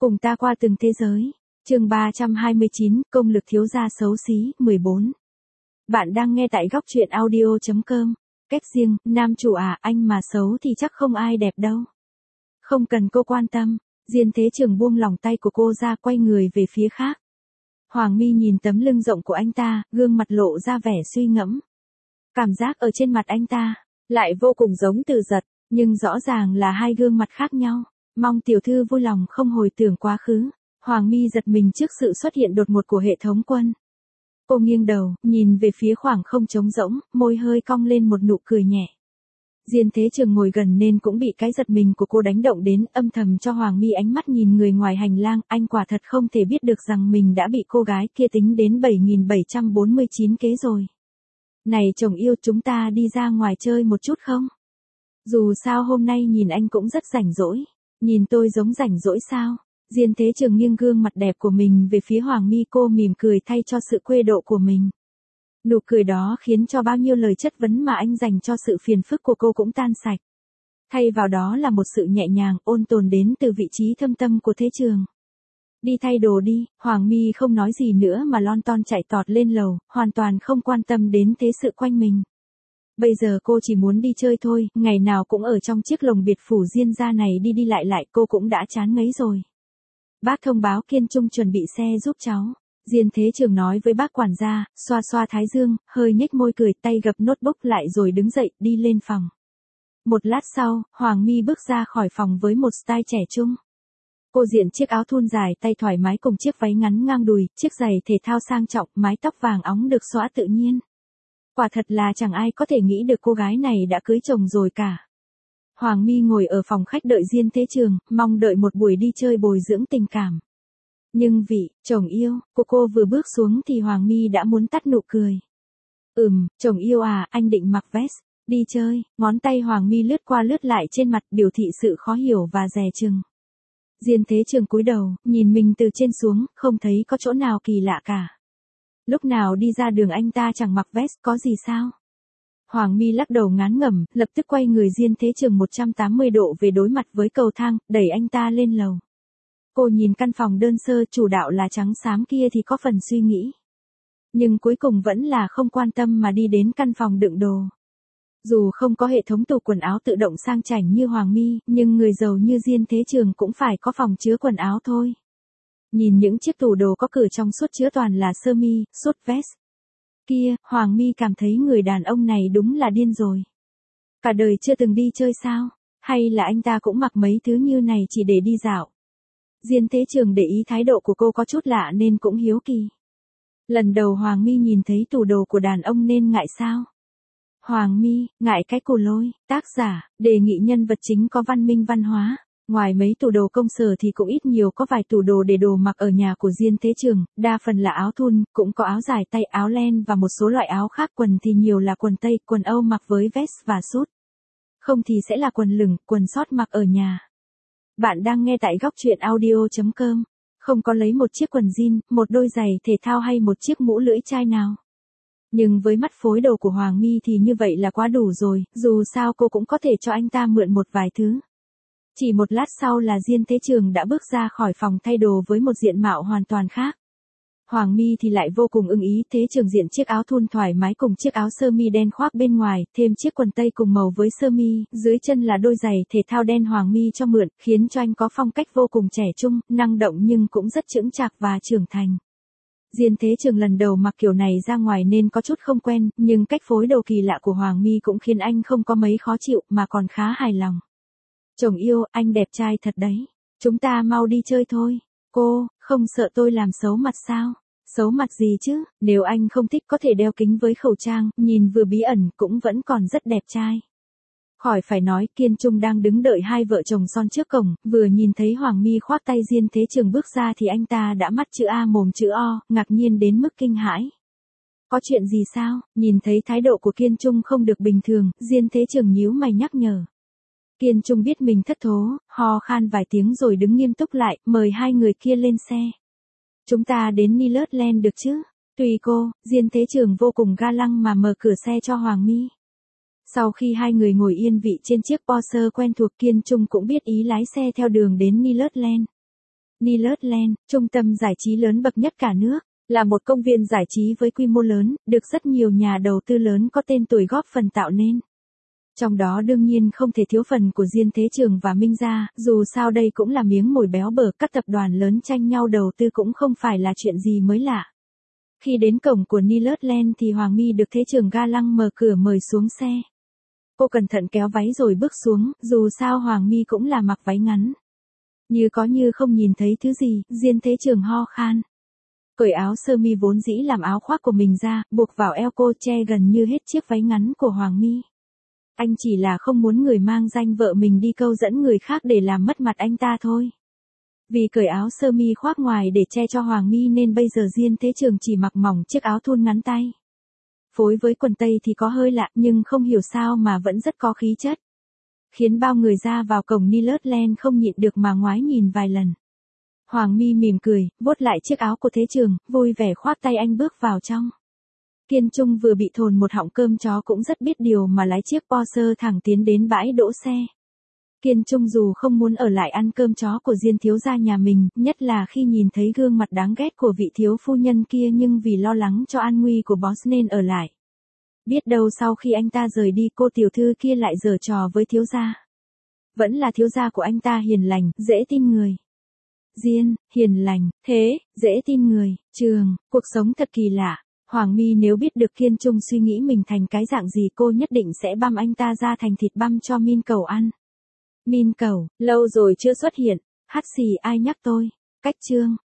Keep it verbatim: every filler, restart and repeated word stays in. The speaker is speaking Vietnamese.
Cùng ta qua từng thế giới. Chương ba trăm hai mươi chín, công lực thiếu gia xấu xí, mười bốn. Bạn đang nghe tại góc truyện audio chấm com. Cách riêng, nam chủ à, anh mà xấu thì chắc không ai đẹp đâu. Không cần cô quan tâm. Diên Thế Trường buông lòng tay của cô ra, quay người về phía khác. Hoàng My nhìn tấm lưng rộng của anh ta, gương mặt lộ ra vẻ suy ngẫm. Cảm giác ở trên mặt anh ta lại vô cùng giống Từ Dật, nhưng rõ ràng là hai gương mặt khác nhau. Mong tiểu thư vui lòng không hồi tưởng quá khứ. Hoàng My giật mình trước sự xuất hiện đột ngột của hệ thống quân. Cô nghiêng đầu, nhìn về phía khoảng không trống rỗng, môi hơi cong lên một nụ cười nhẹ. Diên Thế Trường ngồi gần nên cũng bị cái giật mình của cô đánh động đến, âm thầm cho Hoàng My ánh mắt nhìn người ngoài hành lang, anh quả thật không thể biết được rằng mình đã bị cô gái kia tính đến bảy nghìn bảy trăm bốn mươi chín kế rồi. Này chồng yêu, chúng ta đi ra ngoài chơi một chút không? Dù sao hôm nay nhìn anh cũng rất rảnh rỗi. Nhìn tôi giống rảnh rỗi sao? Diên Thế Trường nghiêng gương mặt đẹp của mình về phía Hoàng My, cô mỉm cười thay cho sự quê độ của mình. Nụ cười đó khiến cho bao nhiêu lời chất vấn mà anh dành cho sự phiền phức của cô cũng tan sạch. Thay vào đó là một sự nhẹ nhàng, ôn tồn đến từ vị trí thâm tâm của Thế Trường. Đi thay đồ đi. Hoàng My không nói gì nữa mà lon ton chạy tọt lên lầu, hoàn toàn không quan tâm đến thế sự quanh mình. Bây giờ cô chỉ muốn đi chơi thôi, ngày nào cũng ở trong chiếc lồng biệt phủ Diên gia này đi đi lại lại, cô cũng đã chán ngấy rồi. Bác thông báo Kiên Trung chuẩn bị xe giúp cháu. Diên Thế Trường nói với bác quản gia, xoa xoa thái dương, hơi nhếch môi cười, tay gập notebook lại rồi đứng dậy, đi lên phòng. Một lát sau, Hoàng My bước ra khỏi phòng với một style trẻ trung. Cô diện chiếc áo thun dài tay thoải mái cùng chiếc váy ngắn ngang đùi, chiếc giày thể thao sang trọng, mái tóc vàng óng được xõa tự nhiên. Quả thật là chẳng ai có thể nghĩ được cô gái này đã cưới chồng rồi cả. Hoàng My ngồi ở phòng khách đợi Diên Thế Trường, mong đợi một buổi đi chơi bồi dưỡng tình cảm. Nhưng vị chồng yêu của cô vừa bước xuống thì Hoàng My đã muốn tắt nụ cười. Ừm, chồng yêu à, anh định mặc vest đi chơi? Ngón tay Hoàng My lướt qua lướt lại trên mặt, biểu thị sự khó hiểu và dè chừng. Diên Thế Trường cúi đầu, nhìn mình từ trên xuống, không thấy có chỗ nào kỳ lạ cả. Lúc nào đi ra đường anh ta chẳng mặc vest, có gì sao? Hoàng My lắc đầu ngán ngẩm, lập tức quay người Diên Thế Trường một trăm tám mươi độ về đối mặt với cầu thang, đẩy anh ta lên lầu. Cô nhìn căn phòng đơn sơ chủ đạo là trắng xám kia thì có phần suy nghĩ. Nhưng cuối cùng vẫn là không quan tâm mà đi đến căn phòng đựng đồ. Dù không có hệ thống tủ quần áo tự động sang chảnh như Hoàng My, nhưng người giàu như Diên Thế Trường cũng phải có phòng chứa quần áo thôi. Nhìn những chiếc tủ đồ có cửa trong suốt chứa toàn là sơ mi, sút vest. Kia, Hoàng My cảm thấy người đàn ông này đúng là điên rồi. Cả đời chưa từng đi chơi sao? Hay là anh ta cũng mặc mấy thứ như này chỉ để đi dạo? Diên Thế Trường để ý thái độ của cô có chút lạ nên cũng hiếu kỳ. Lần đầu Hoàng My nhìn thấy tủ đồ của đàn ông nên ngại sao? Hoàng My, ngại cái cù lôi. Tác giả, đề nghị nhân vật chính có văn minh văn hóa. Ngoài mấy tủ đồ công sở thì cũng ít nhiều có vài tủ đồ để đồ mặc ở nhà của Diên Thế Trường, đa phần là áo thun, cũng có áo dài tay, áo len và một số loại áo khác, quần thì nhiều là quần tây, quần Âu mặc với vest và sút. Không thì sẽ là quần lửng, quần short mặc ở nhà. Bạn đang nghe tại góc truyện audio chấm com. Không có lấy một chiếc quần jean, một đôi giày thể thao hay một chiếc mũ lưỡi chai nào. Nhưng với mắt phối đồ của Hoàng My thì như vậy là quá đủ rồi, dù sao cô cũng có thể cho anh ta mượn một vài thứ. Chỉ một lát sau là Diên Thế Trường đã bước ra khỏi phòng thay đồ với một diện mạo hoàn toàn khác. Hoàng My thì lại vô cùng ưng ý. Thế Trường diện chiếc áo thun thoải mái cùng chiếc áo sơ mi đen khoác bên ngoài, thêm chiếc quần tây cùng màu với sơ mi, dưới chân là đôi giày thể thao đen Hoàng My cho mượn, khiến cho anh có phong cách vô cùng trẻ trung, năng động nhưng cũng rất chững chạc và trưởng thành. Diên Thế Trường lần đầu mặc kiểu này ra ngoài nên có chút không quen, nhưng cách phối đồ kỳ lạ của Hoàng My cũng khiến anh không có mấy khó chịu mà còn khá hài lòng. Chồng yêu, anh đẹp trai thật đấy. Chúng ta mau đi chơi thôi. Cô, không sợ tôi làm xấu mặt sao? Xấu mặt gì chứ, nếu anh không thích có thể đeo kính với khẩu trang, nhìn vừa bí ẩn cũng vẫn còn rất đẹp trai. Khỏi phải nói, Kiên Trung đang đứng đợi hai vợ chồng son trước cổng, vừa nhìn thấy Hoàng My khoác tay Diên Thế Trường bước ra thì anh ta đã mắt chữ A mồm chữ O, ngạc nhiên đến mức kinh hãi. Có chuyện gì sao? Nhìn thấy thái độ của Kiên Trung không được bình thường, Diên Thế Trường nhíu mày nhắc nhở. Kiên Trung biết mình thất thố, ho khan vài tiếng rồi đứng nghiêm túc lại, mời hai người kia lên xe. Chúng ta đến Nilotland được chứ? Tùy cô. Diên Thế Trường vô cùng ga lăng mà mở cửa xe cho Hoàng My. Sau khi hai người ngồi yên vị trên chiếc Porsche quen thuộc, Kiên Trung cũng biết ý lái xe theo đường đến Nilotland. Nilotland, trung tâm giải trí lớn bậc nhất cả nước, là một công viên giải trí với quy mô lớn, được rất nhiều nhà đầu tư lớn có tên tuổi góp phần tạo nên. Trong đó đương nhiên không thể thiếu phần của Diên Thế Trường và Minh gia, dù sao đây cũng là miếng mồi béo bở, các tập đoàn lớn tranh nhau đầu tư cũng không phải là chuyện gì mới lạ. Khi đến cổng của Nilotland thì Hoàng My được Thế Trường ga lăng mở cửa mời xuống xe. Cô cẩn thận kéo váy rồi bước xuống, dù sao Hoàng My cũng là mặc váy ngắn. Như có như không nhìn thấy thứ gì, Diên Thế Trường ho khan. Cởi áo sơ mi vốn dĩ làm áo khoác của mình ra, buộc vào eo cô che gần như hết chiếc váy ngắn của Hoàng My. Anh chỉ là không muốn người mang danh vợ mình đi câu dẫn người khác để làm mất mặt anh ta thôi. Vì cởi áo sơ mi khoác ngoài để che cho Hoàng My nên bây giờ Diên Thế Trường chỉ mặc mỏng chiếc áo thun ngắn tay. Phối với quần tây thì có hơi lạ nhưng không hiểu sao mà vẫn rất có khí chất. Khiến bao người ra vào cổng Nilotland không nhịn được mà ngoái nhìn vài lần. Hoàng My mỉm cười, vuốt lại chiếc áo của Thế Trường, vui vẻ khoác tay anh bước vào trong. Kiên Trung vừa bị thồn một họng cơm chó cũng rất biết điều mà lái chiếc Porsche thẳng tiến đến bãi đỗ xe. Kiên Trung dù không muốn ở lại ăn cơm chó của Diên thiếu gia nhà mình, nhất là khi nhìn thấy gương mặt đáng ghét của vị thiếu phu nhân kia, nhưng vì lo lắng cho an nguy của boss nên ở lại. Biết đâu sau khi anh ta rời đi cô tiểu thư kia lại giở trò với thiếu gia. Vẫn là thiếu gia của anh ta hiền lành, dễ tin người. Diên, hiền lành, thế, dễ tin người, Trường, cuộc sống thật kỳ lạ. Hoàng My nếu biết được Kiên Trung suy nghĩ mình thành cái dạng gì cô nhất định sẽ băm anh ta ra thành thịt băm cho Min Cầu ăn. Min Cầu, lâu rồi chưa xuất hiện, hắt xì ai nhắc tôi. Cách chương.